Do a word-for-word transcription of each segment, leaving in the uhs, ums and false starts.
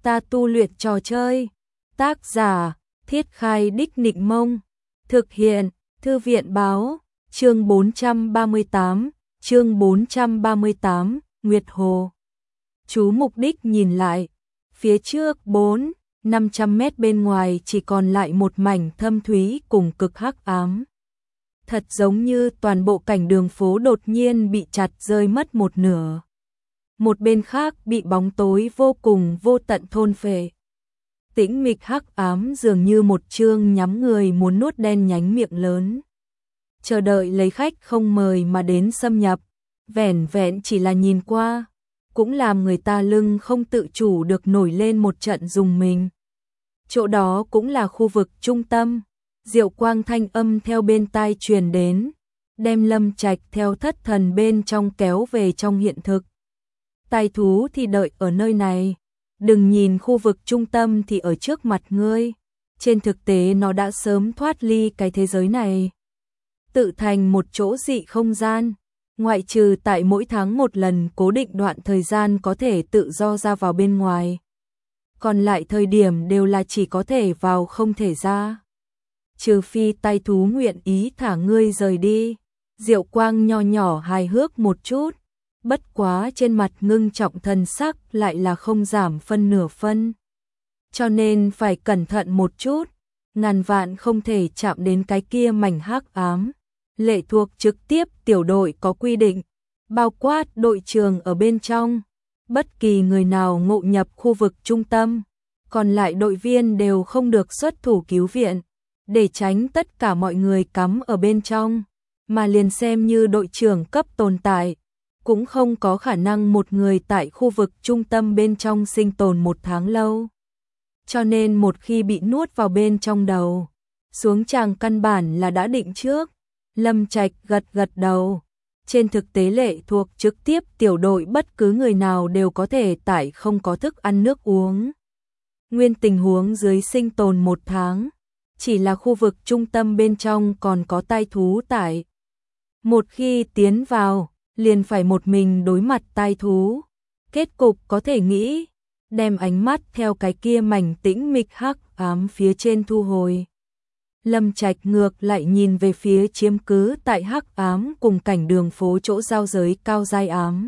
Ta tu luyện trò chơi. Tác giả, Thiết Khai Đích Nịnh Mông. Thực hiện, Thư viện Báo. Chương bốn trăm ba mươi tám, chương bốn trăm ba mươi tám, Nguyệt Hồ. Chú mục đích nhìn lại, phía trước bốn, năm trăm mét bên ngoài chỉ còn lại một mảnh thâm thúy cùng cực hắc ám. Thật giống như toàn bộ cảnh đường phố đột nhiên bị chặt rơi mất một nửa. Một bên khác bị bóng tối vô cùng vô tận thôn phệ. Tĩnh mịch hắc ám dường như một chương nhắm người muốn nuốt đen nhánh miệng lớn. Chờ đợi lấy khách không mời mà đến xâm nhập, vẻn vẹn chỉ là nhìn qua, cũng làm người ta lưng không tự chủ được nổi lên một trận rùng mình. Chỗ đó cũng là khu vực trung tâm, diệu quang thanh âm theo bên tai truyền đến, đem Lâm Trạch theo thất thần bên trong kéo về trong hiện thực. Tai thú thì đợi ở nơi này, đừng nhìn khu vực trung tâm thì ở trước mặt ngươi, trên thực tế nó đã sớm thoát ly cái thế giới này. Tự thành một chỗ dị không gian, ngoại trừ tại mỗi tháng một lần cố định đoạn thời gian có thể tự do ra vào bên ngoài. Còn lại thời điểm đều là chỉ có thể vào không thể ra. Trừ phi tai thú nguyện ý thả ngươi rời đi. Diệu quang nho nhỏ hài hước một chút, bất quá trên mặt ngưng trọng thần sắc lại là không giảm phân nửa phân. Cho nên phải cẩn thận một chút, ngàn vạn không thể chạm đến cái kia mảnh hắc ám. Lệ thuộc trực tiếp tiểu đội có quy định, bao quát đội trường ở bên trong. Bất kỳ người nào ngộ nhập khu vực trung tâm, còn lại đội viên đều không được xuất thủ cứu viện, để tránh tất cả mọi người cắm ở bên trong, mà liền xem như đội trưởng cấp tồn tại, cũng không có khả năng một người tại khu vực trung tâm bên trong sinh tồn một tháng lâu. Cho nên một khi bị nuốt vào bên trong đầu, xuống tràng căn bản là đã định trước. Lâm Trạch gật gật đầu. Trên thực tế lệ thuộc trực tiếp tiểu đội bất cứ người nào đều có thể tại không có thức ăn nước uống. Nguyên tình huống dưới sinh tồn một tháng, chỉ là khu vực trung tâm bên trong còn có tai thú tại. Một khi tiến vào, liền phải một mình đối mặt tai thú. Kết cục có thể nghĩ, đem ánh mắt theo cái kia mảnh tĩnh mịch hắc ám phía trên thu hồi. Lâm Trạch ngược lại nhìn về phía chiếm cứ tại hắc ám cùng cảnh đường phố chỗ giao giới cao giai ám.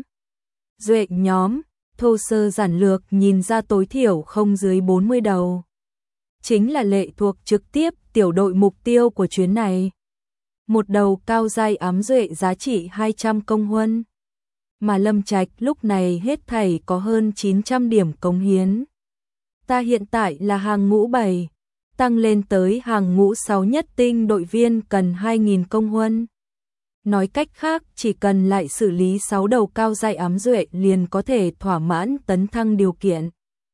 Duệ nhóm, thô sơ giản lược nhìn ra tối thiểu không dưới bốn mươi đầu. Chính là lệ thuộc trực tiếp tiểu đội mục tiêu của chuyến này. Một đầu cao giai ám duệ giá trị hai trăm công huân. Mà Lâm Trạch lúc này hết thảy có hơn chín trăm điểm cống hiến. Ta hiện tại là hàng ngũ bảy. Tăng lên tới hàng ngũ sáu nhất tinh đội viên cần hai nghìn công huân. Nói cách khác, chỉ cần lại xử lý sáu đầu cao giai ám duệ liền có thể thỏa mãn tấn thăng điều kiện.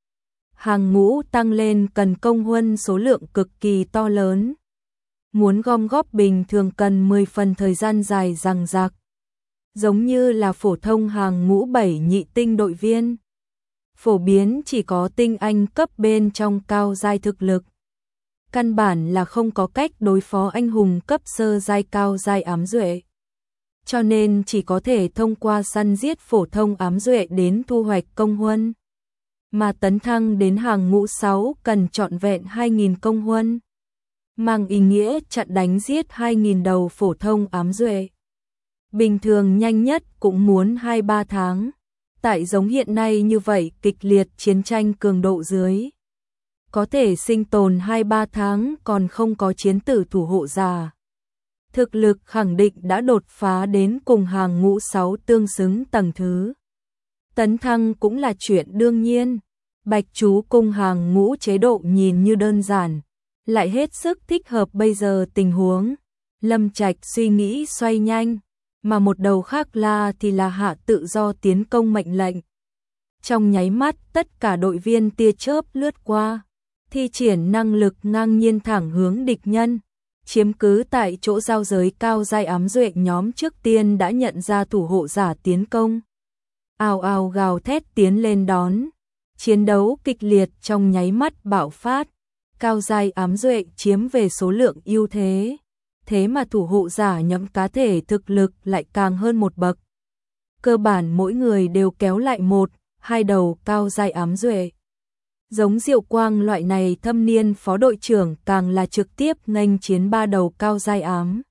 Hàng ngũ tăng lên cần công huân số lượng cực kỳ to lớn. Muốn gom góp bình thường cần mười phần thời gian dài dằng dặc. Giống như là phổ thông hàng ngũ bảy nhị tinh đội viên. Phổ biến chỉ có tinh anh cấp bên trong cao giai thực lực. Căn bản là không có cách đối phó anh hùng cấp sơ giai cao giai ám duệ. Cho nên chỉ có thể thông qua săn giết phổ thông ám duệ đến thu hoạch công huân. Mà tấn thăng đến hàng ngũ sáu cần trọn vẹn hai nghìn công huân. Mang ý nghĩa chặn đánh giết hai nghìn đầu phổ thông ám duệ. Bình thường nhanh nhất cũng muốn hai ba tháng. Tại giống hiện nay như vậy kịch liệt chiến tranh cường độ dưới. Có thể sinh tồn hai ba tháng còn không có chiến tử thủ hộ giả. Thực lực khẳng định đã đột phá đến cùng hàng ngũ sáu tương xứng tầng thứ. Tấn thăng cũng là chuyện đương nhiên. Bạch chú cung hàng ngũ chế độ nhìn như đơn giản, lại hết sức thích hợp bây giờ tình huống. Lâm Trạch suy nghĩ xoay nhanh, mà một đầu khác là thì là hạ tự do tiến công mệnh lệnh. Trong nháy mắt tất cả đội viên tia chớp lướt qua. Thi triển năng lực ngang nhiên thẳng hướng địch nhân, chiếm cứ tại chỗ giao giới cao giai ám duệ nhóm trước tiên đã nhận ra thủ hộ giả tiến công. Ào ào gào thét tiến lên đón, chiến đấu kịch liệt trong nháy mắt bạo phát, cao giai ám duệ chiếm về số lượng ưu thế, thế mà thủ hộ giả nhóm cá thể thực lực lại càng hơn một bậc. Cơ bản mỗi người đều kéo lại một, hai đầu cao giai ám duệ. Giống Diệu Quang loại này thâm niên phó đội trưởng càng là trực tiếp nghênh chiến ba đầu cao giai ám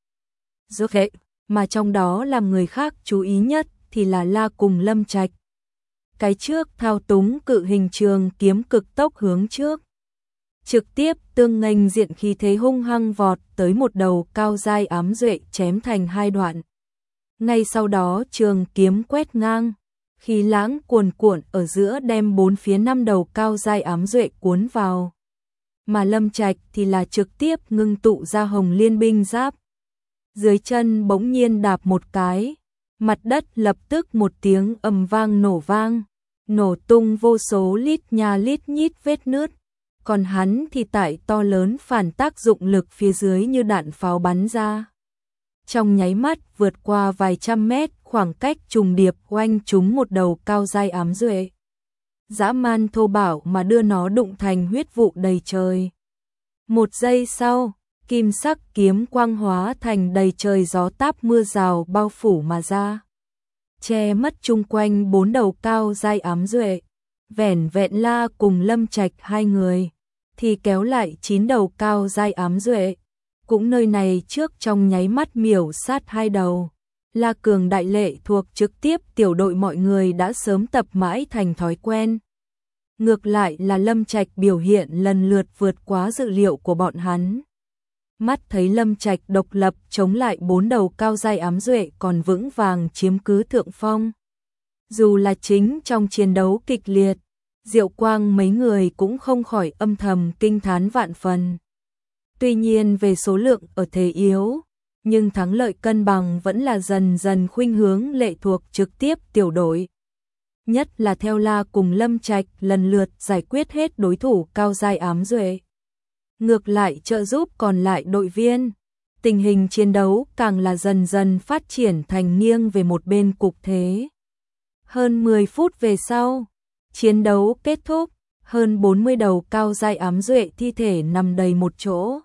duệ, mà trong đó làm người khác chú ý nhất thì là La cùng Lâm Trạch. Cái trước thao túng cự hình trường kiếm cực tốc hướng trước, trực tiếp tương nghênh diện khí thế hung hăng vọt tới một đầu cao giai ám duệ chém thành hai đoạn. Ngay sau đó trường kiếm quét ngang, khí lãng cuồn cuộn ở giữa đem bốn phía năm đầu cao giai ám duệ cuốn vào. Mà Lâm Trạch thì là trực tiếp ngưng tụ ra hồng liên binh giáp. Dưới chân bỗng nhiên đạp một cái, mặt đất lập tức một tiếng ầm vang nổ vang, nổ tung vô số lít nha lít nhít vết nứt. Còn hắn thì tại to lớn phản tác dụng lực phía dưới như đạn pháo bắn ra. Trong nháy mắt vượt qua vài trăm mét khoảng cách trùng điệp oanh trúng một đầu cao giai ám duệ. Dã man thô bạo mà đưa nó đụng thành huyết vụ đầy trời. Một giây sau, kim sắc kiếm quang hóa thành đầy trời gió táp mưa rào bao phủ mà ra, che mất chung quanh bốn đầu cao giai ám duệ. Vẻn vẹn La cùng Lâm Trạch hai người thì kéo lại chín đầu cao giai ám duệ. Cũng nơi này trước trong nháy mắt miểu sát hai đầu. La cường đại lệ thuộc trực tiếp tiểu đội mọi người đã sớm tập mãi thành thói quen. Ngược lại là Lâm Trạch biểu hiện lần lượt vượt quá dự liệu của bọn hắn. Mắt thấy Lâm Trạch độc lập chống lại bốn đầu cao giai ám duệ còn vững vàng chiếm cứ thượng phong. Dù là chính trong chiến đấu kịch liệt, Diệu Quang mấy người cũng không khỏi âm thầm kinh thán vạn phần. Tuy nhiên về số lượng ở thế yếu, nhưng thắng lợi cân bằng vẫn là dần dần khuynh hướng lệ thuộc trực tiếp tiểu đội. Nhất là theo La cùng Lâm Trạch lần lượt giải quyết hết đối thủ cao giai ám duệ. Ngược lại trợ giúp còn lại đội viên, tình hình chiến đấu càng là dần dần phát triển thành nghiêng về một bên cục thế. Hơn mười phút về sau, chiến đấu kết thúc, hơn bốn mươi đầu cao giai ám duệ thi thể nằm đầy một chỗ.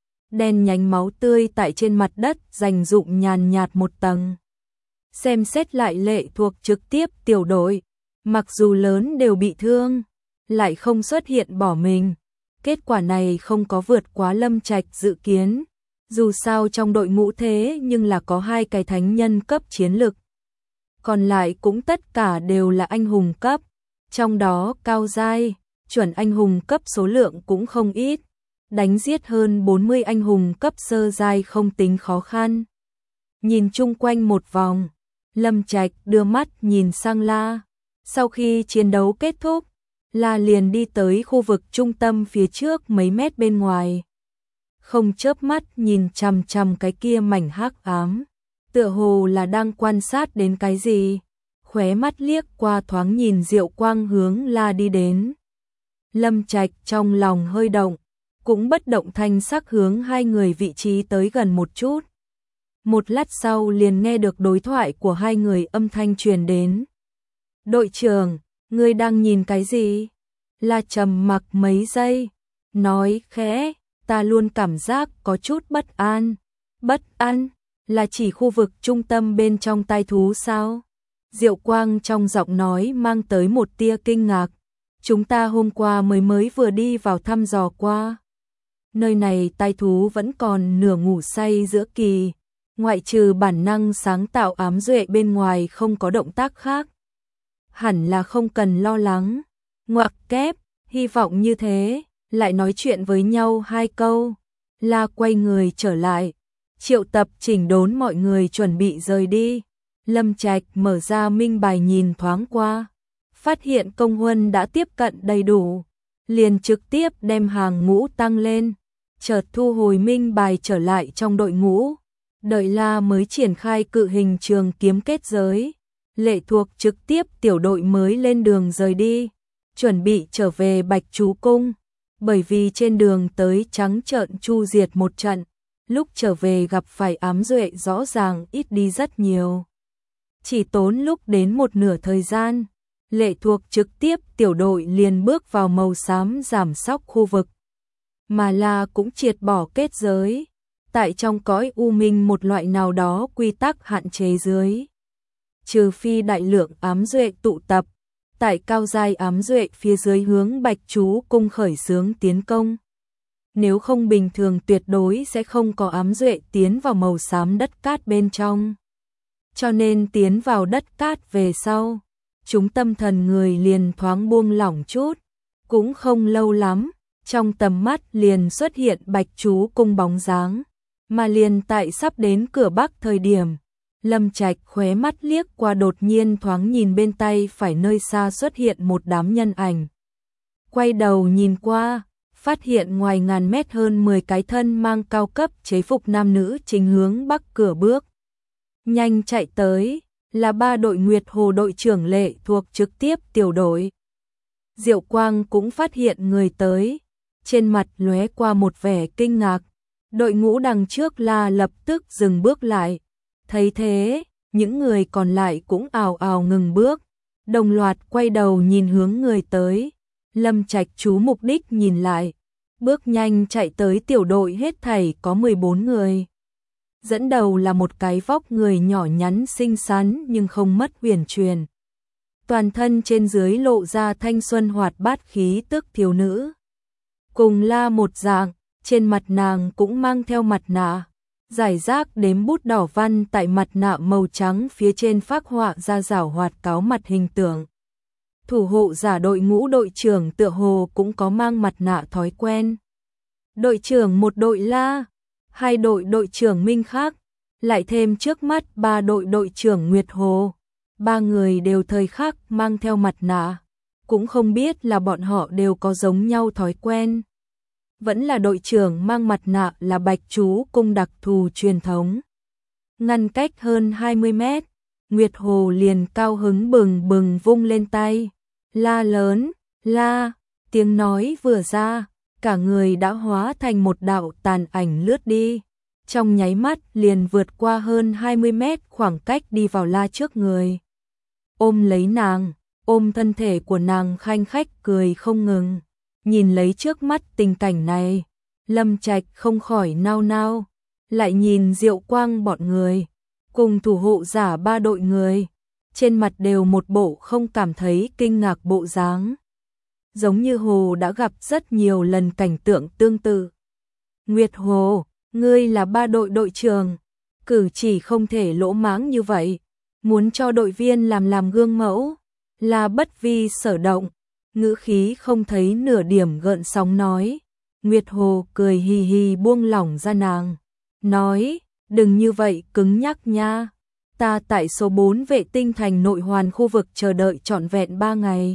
Đen nhánh máu tươi tại trên mặt đất dành dụm nhàn nhạt một tầng. Xem xét lại lệ thuộc trực tiếp tiểu đội, mặc dù lớn đều bị thương, lại không xuất hiện bỏ mình. Kết quả này không có vượt quá Lâm Trạch dự kiến. Dù sao trong đội ngũ thế nhưng là có hai cái thánh nhân cấp chiến lực. Còn lại cũng tất cả đều là anh hùng cấp. Trong đó cao giai, chuẩn anh hùng cấp số lượng cũng không ít. Đánh giết hơn bốn mươi anh hùng cấp sơ giai không tính khó khăn. Nhìn chung quanh một vòng, Lâm Trạch đưa mắt nhìn sang La. Sau khi chiến đấu kết thúc, La liền đi tới khu vực trung tâm phía trước mấy mét bên ngoài. Không chớp mắt nhìn chằm chằm cái kia mảnh hắc ám, tựa hồ là đang quan sát đến cái gì. Khóe mắt liếc qua thoáng nhìn Diệu Quang hướng La đi đến. Lâm Trạch trong lòng hơi động, cũng bất động thanh sắc hướng hai người vị trí tới gần một chút. Một lát sau liền nghe được đối thoại của hai người âm thanh truyền đến. Đội trưởng, ngươi đang nhìn cái gì? La trầm mặc mấy giây, nói khẽ, ta luôn cảm giác có chút bất an. Bất an, là chỉ khu vực trung tâm bên trong tai thú sao? Diệu Quang trong giọng nói mang tới một tia kinh ngạc. Chúng ta hôm qua mới mới vừa đi vào thăm dò qua. Nơi này tai thú vẫn còn nửa ngủ say giữa kỳ, ngoại trừ bản năng sáng tạo ám duệ bên ngoài không có động tác khác. Hẳn là không cần lo lắng. Ngoặc kép, hy vọng như thế, lại nói chuyện với nhau hai câu. La quay người trở lại, triệu tập chỉnh đốn mọi người chuẩn bị rời đi. Lâm Trạch mở ra minh bài nhìn thoáng qua, phát hiện công huân đã tiếp cận đầy đủ, liền trực tiếp đem hàng ngũ tăng lên, chợt thu hồi minh bài trở lại trong đội ngũ. Đợi La mới triển khai cự hình trường kiếm kết giới, lệ thuộc trực tiếp tiểu đội mới lên đường rời đi, chuẩn bị trở về Bạch Chú Cung, bởi vì trên đường tới trắng trợn chu diệt một trận, lúc trở về gặp phải ám duệ rõ ràng ít đi rất nhiều. Chỉ tốn lúc đến một nửa thời gian, lệ thuộc trực tiếp tiểu đội liền bước vào màu xám giảm sóc khu vực. Mà La cũng triệt bỏ kết giới, tại trong cõi u minh một loại nào đó quy tắc hạn chế dưới. Trừ phi đại lượng ám duệ tụ tập, tại cao giai ám duệ phía dưới hướng Bạch Chú cung khởi xướng tiến công. Nếu không bình thường tuyệt đối sẽ không có ám duệ tiến vào màu xám đất cát bên trong. Cho nên tiến vào đất cát về sau, chúng tâm thần người liền thoáng buông lỏng chút, cũng không lâu lắm, trong tầm mắt liền xuất hiện Bạch Chú cung bóng dáng, mà liền tại sắp đến cửa bắc thời điểm, Lâm Trạch khóe mắt liếc qua đột nhiên thoáng nhìn bên tay phải nơi xa xuất hiện một đám nhân ảnh. Quay đầu nhìn qua, phát hiện ngoài ngàn mét hơn mười cái thân mang cao cấp chế phục nam nữ chính hướng bắc cửa bước. Nhanh chạy tới, là ba đội Nguyệt Hồ đội trưởng Lệ thuộc trực tiếp tiểu đội. Diệu Quang cũng phát hiện người tới, trên mặt lóe qua một vẻ kinh ngạc, đội ngũ đằng trước là lập tức dừng bước lại. Thấy thế, những người còn lại cũng ào ào ngừng bước, đồng loạt quay đầu nhìn hướng người tới. Lâm Trạch chú mục đích nhìn lại, bước nhanh chạy tới tiểu đội hết thảy có mười bốn người. Dẫn đầu là một cái vóc người nhỏ nhắn xinh xắn nhưng không mất huyền truyền. Toàn thân trên dưới lộ ra thanh xuân hoạt bát khí tức thiếu nữ. Cùng là một dạng, trên mặt nàng cũng mang theo mặt nạ. Giải rác đếm bút đỏ văn tại mặt nạ màu trắng phía trên phác họa ra rảo hoạt cáo mặt hình tượng. Thủ hộ giả đội ngũ đội trưởng tựa hồ cũng có mang mặt nạ thói quen. Đội trưởng một đội La, hai đội đội trưởng Minh Khác, lại thêm trước mắt ba đội đội trưởng Nguyệt Hồ. Ba người đều thời khắc mang theo mặt nạ, cũng không biết là bọn họ đều có giống nhau thói quen. Vẫn là đội trưởng mang mặt nạ là Bạch Chú cung đặc thù truyền thống. Ngăn cách hơn hai mươi mét, Nguyệt Hồ liền cao hứng bừng bừng vung lên tay, la lớn, la, tiếng nói vừa ra, cả người đã hóa thành một đạo tàn ảnh lướt đi, trong nháy mắt liền vượt qua hơn hai mươi mét khoảng cách đi vào la trước người. Ôm lấy nàng, ôm thân thể của nàng khanh khách cười không ngừng. Nhìn lấy trước mắt tình cảnh này, Lâm Trạch không khỏi nao nao, lại nhìn Diệu Quang bọn người, cùng thủ hộ giả ba đội người, trên mặt đều một bộ không cảm thấy kinh ngạc bộ dáng. Giống như Hồ đã gặp rất nhiều lần cảnh tượng tương tự. Nguyệt Hồ, ngươi là ba đội đội trưởng, cử chỉ không thể lỗ mãng như vậy, muốn cho đội viên làm làm gương mẫu, là bất vi sở động. Ngữ khí không thấy nửa điểm gợn sóng nói. Nguyệt Hồ cười hì hì buông lỏng ra nàng, nói, đừng như vậy cứng nhắc nha, ta tại số bốn vệ tinh thành nội hoàn khu vực chờ đợi trọn vẹn ba ngày.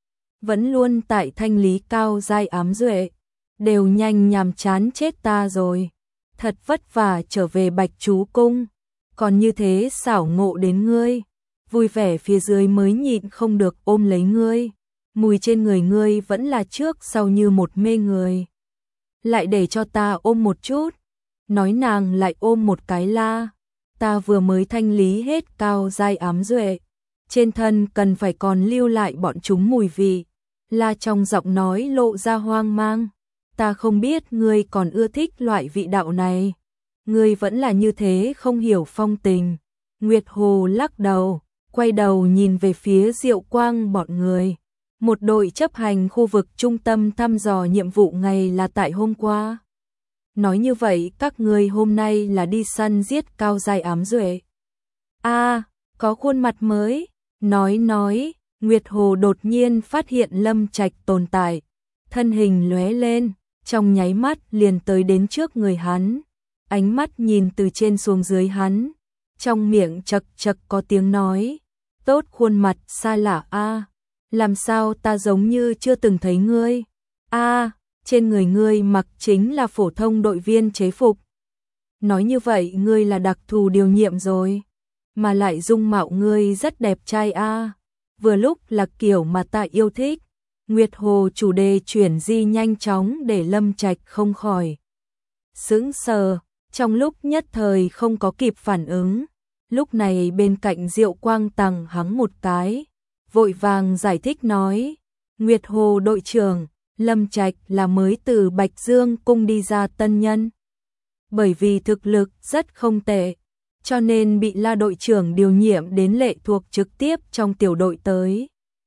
Vẫn luôn tại thanh lý cao giai ám duệ, đều nhanh nhàm chán chết ta rồi, thật vất vả trở về Bạch Chú cung, còn như thế xảo ngộ đến ngươi, vui vẻ phía dưới mới nhịn không được ôm lấy ngươi. Mùi trên người ngươi vẫn là trước sau như một mê người. Lại để cho ta ôm một chút. Nói nàng lại ôm một cái la. Ta vừa mới thanh lý hết cao giai ám duệ. Trên thân cần phải còn lưu lại bọn chúng mùi vị. La trong giọng nói lộ ra hoang mang. Ta không biết ngươi còn ưa thích loại vị đạo này. Ngươi vẫn là như thế không hiểu phong tình. Nguyệt Hồ lắc đầu, quay đầu nhìn về phía Diệu Quang bọn người. Một đội chấp hành khu vực trung tâm thăm dò nhiệm vụ ngày là tại hôm qua. Nói như vậy các ngươi hôm nay là đi săn giết cao giai ám duệ. A, à, có khuôn mặt mới. Nói nói, Nguyệt Hồ đột nhiên phát hiện Lâm Trạch tồn tại. Thân hình lóe lên, trong nháy mắt liền tới đến trước người hắn. Ánh mắt nhìn từ trên xuống dưới hắn. Trong miệng chật chật có tiếng nói. Tốt khuôn mặt xa lạ a. À. Làm sao ta giống như chưa từng thấy ngươi? A, à, trên người ngươi mặc chính là phổ thông đội viên chế phục. Nói như vậy ngươi là đặc thù điều nhiệm rồi, mà lại dung mạo ngươi rất đẹp trai a. À. Vừa lúc là kiểu mà ta yêu thích. Nguyệt Hồ chủ đề chuyển di nhanh chóng để Lâm Trạch không khỏi sững sờ, trong lúc nhất thời không có kịp phản ứng. Lúc này bên cạnh Diệu Quang tằng hắng một cái, vội vàng giải thích nói, Nguyệt Hồ đội trưởng, Lâm Trạch là mới từ Bạch Dương cung đi ra tân nhân. Bởi vì thực lực rất không tệ, cho nên bị La đội trưởng điều nhiệm đến lệ thuộc trực tiếp trong tiểu đội tới.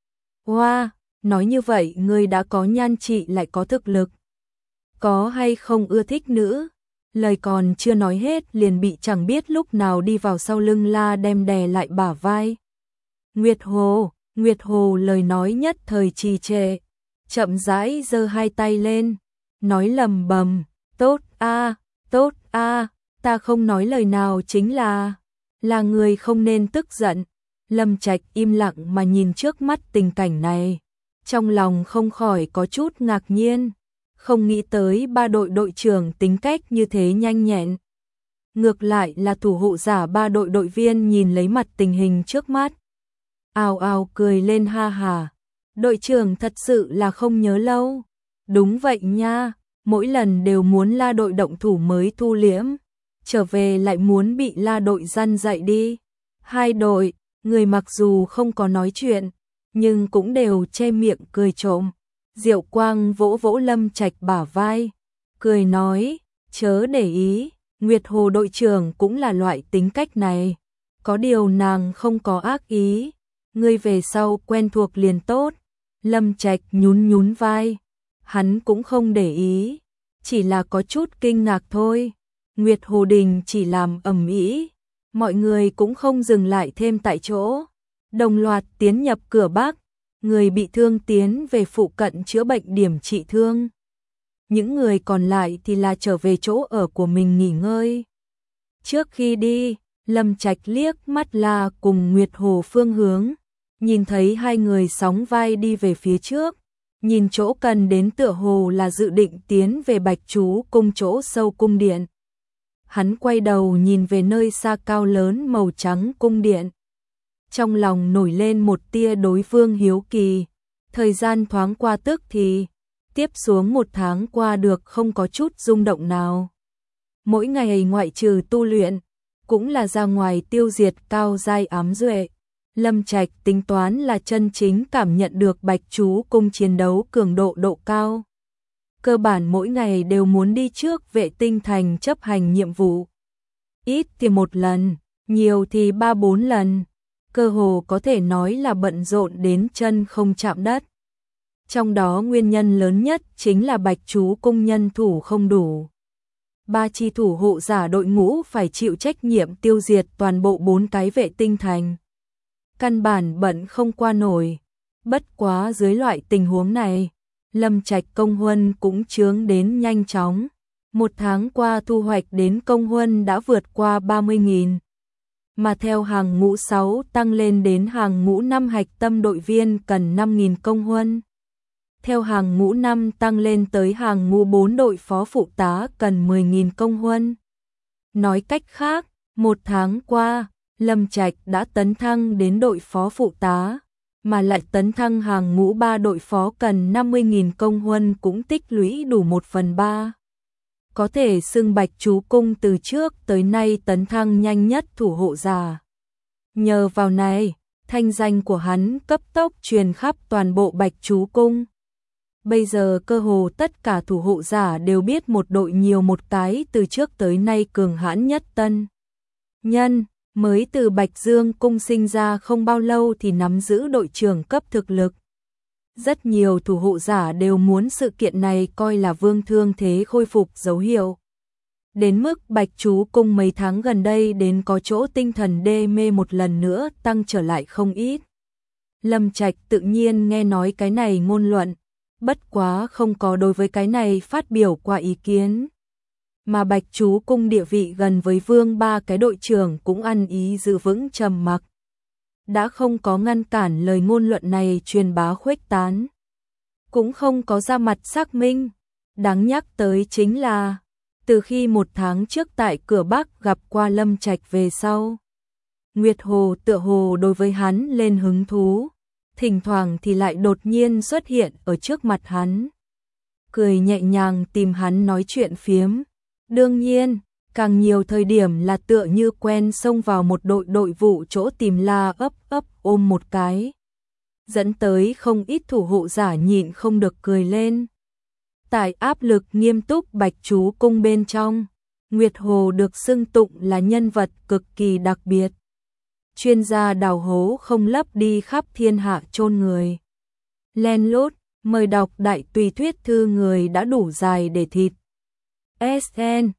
Hoa, nói như vậy ngươi đã có nhan trị lại có thực lực. Có hay không ưa thích nữ? Lời còn chưa nói hết liền bị chẳng biết lúc nào đi vào sau lưng la đem đè lại bả vai. Nguyệt Hồ, Nguyệt Hồ lời nói nhất thời trì trệ, chậm rãi giơ hai tay lên, nói lầm bầm, tốt a, tốt a, ta không nói lời nào chính là, là người không nên tức giận. Lâm Trạch im lặng mà nhìn trước mắt tình cảnh này, trong lòng không khỏi có chút ngạc nhiên, không nghĩ tới ba đội đội trưởng tính cách như thế nhanh nhẹn. Ngược lại là thủ hộ giả ba đội đội viên nhìn lấy mặt tình hình trước mắt, ào ào cười lên ha hà. Đội trưởng thật sự là không nhớ lâu. Đúng vậy nha, mỗi lần đều muốn la đội động thủ mới thu liễm, trở về lại muốn bị la đội răn dạy đi. Hai đội, người mặc dù không có nói chuyện, nhưng cũng đều che miệng cười trộm. Diệu Quang vỗ vỗ Lâm Trạch bả vai, cười nói, chớ để ý, Nguyệt Hồ đội trưởng cũng là loại tính cách này. Có điều nàng không có ác ý, ngươi về sau quen thuộc liền tốt. Lâm Trạch nhún nhún vai, hắn cũng không để ý, chỉ là có chút kinh ngạc thôi. Nguyệt Hồ Đình chỉ làm ầm ĩ, mọi người cũng không dừng lại thêm tại chỗ, đồng loạt tiến nhập cửa Bắc, người bị thương tiến về phụ cận chữa bệnh điểm trị thương. Những người còn lại thì là trở về chỗ ở của mình nghỉ ngơi. Trước khi đi, Lâm Trạch liếc mắt La cùng Nguyệt Hồ phương hướng, nhìn thấy hai người sóng vai đi về phía trước, nhìn chỗ cần đến tựa hồ là dự định tiến về Bạch Chú cung chỗ sâu cung điện. Hắn quay đầu nhìn về nơi xa cao lớn màu trắng cung điện. Trong lòng nổi lên một tia đối phương hiếu kỳ, thời gian thoáng qua tức thì, tiếp xuống một tháng qua được không có chút rung động nào. Mỗi ngày ngoại trừ tu luyện, cũng là ra ngoài tiêu diệt cao giai ám duệ. Lâm Trạch tính toán là chân chính cảm nhận được Bạch Chú cung chiến đấu cường độ độ cao. Cơ bản mỗi ngày đều muốn đi trước vệ tinh thành chấp hành nhiệm vụ. Ít thì một lần, nhiều thì ba bốn lần. Cơ hồ có thể nói là bận rộn đến chân không chạm đất. Trong đó nguyên nhân lớn nhất chính là Bạch Chú cung nhân thủ không đủ. Ba chi thủ hộ giả đội ngũ phải chịu trách nhiệm tiêu diệt toàn bộ bốn cái vệ tinh thành. Căn bản bận không qua nổi. Bất quá dưới loại tình huống này, Lâm Trạch công huân cũng chướng đến nhanh chóng. Một tháng qua thu hoạch đến công huân đã vượt qua ba mươi nghìn. Mà theo hàng ngũ sáu tăng lên đến hàng ngũ năm hạch tâm đội viên cần năm nghìn công huân. Theo hàng ngũ năm tăng lên tới hàng ngũ bốn đội phó phụ tá cần mười nghìn công huân. Nói cách khác, một tháng qua, Lâm Trạch đã tấn thăng đến đội phó phụ tá, mà lại tấn thăng hàng ngũ ba đội phó cần năm mươi nghìn công huân cũng tích lũy đủ một phần ba. Có thể xưng Bạch Chú cung từ trước tới nay tấn thăng nhanh nhất thủ hộ giả. Nhờ vào này, thanh danh của hắn cấp tốc truyền khắp toàn bộ Bạch Chú cung. Bây giờ cơ hồ tất cả thủ hộ giả đều biết một đội nhiều một cái từ trước tới nay cường hãn nhất tân nhân, mới từ Bạch Dương cung sinh ra không bao lâu thì nắm giữ đội trưởng cấp thực lực. Rất nhiều thủ hộ giả đều muốn sự kiện này coi là vương thương thế khôi phục dấu hiệu. Đến mức Bạch Chú cung mấy tháng gần đây đến có chỗ tinh thần đê mê một lần nữa tăng trở lại không ít. Lâm Trạch tự nhiên nghe nói cái này ngôn luận, bất quá không có đối với cái này phát biểu qua ý kiến. Mà Bạch Chú cung địa vị gần với vương ba cái đội trưởng cũng ăn ý giữ vững trầm mặc. Đã không có ngăn cản lời ngôn luận này truyền bá khuếch tán. Cũng không có ra mặt xác minh. Đáng nhắc tới chính là, từ khi một tháng trước tại cửa Bắc gặp qua Lâm Trạch về sau, Nguyệt Hồ tựa hồ đối với hắn lên hứng thú, thỉnh thoảng thì lại đột nhiên xuất hiện ở trước mặt hắn. Cười nhẹ nhàng tìm hắn nói chuyện phiếm. Đương nhiên, càng nhiều thời điểm là tựa như quen xông vào một đội đội vụ chỗ tìm la ấp ấp ôm một cái. Dẫn tới không ít thủ hộ giả nhịn không được cười lên. Tại áp lực nghiêm túc Bạch Chú cung bên trong, Nguyệt Hồ được xưng tụng là nhân vật cực kỳ đặc biệt. Chuyên gia đào hố không lấp đi khắp thiên hạ chôn người. Len lút, mời đọc đại tùy thuyết thư người đã đủ dài để thịt. ét en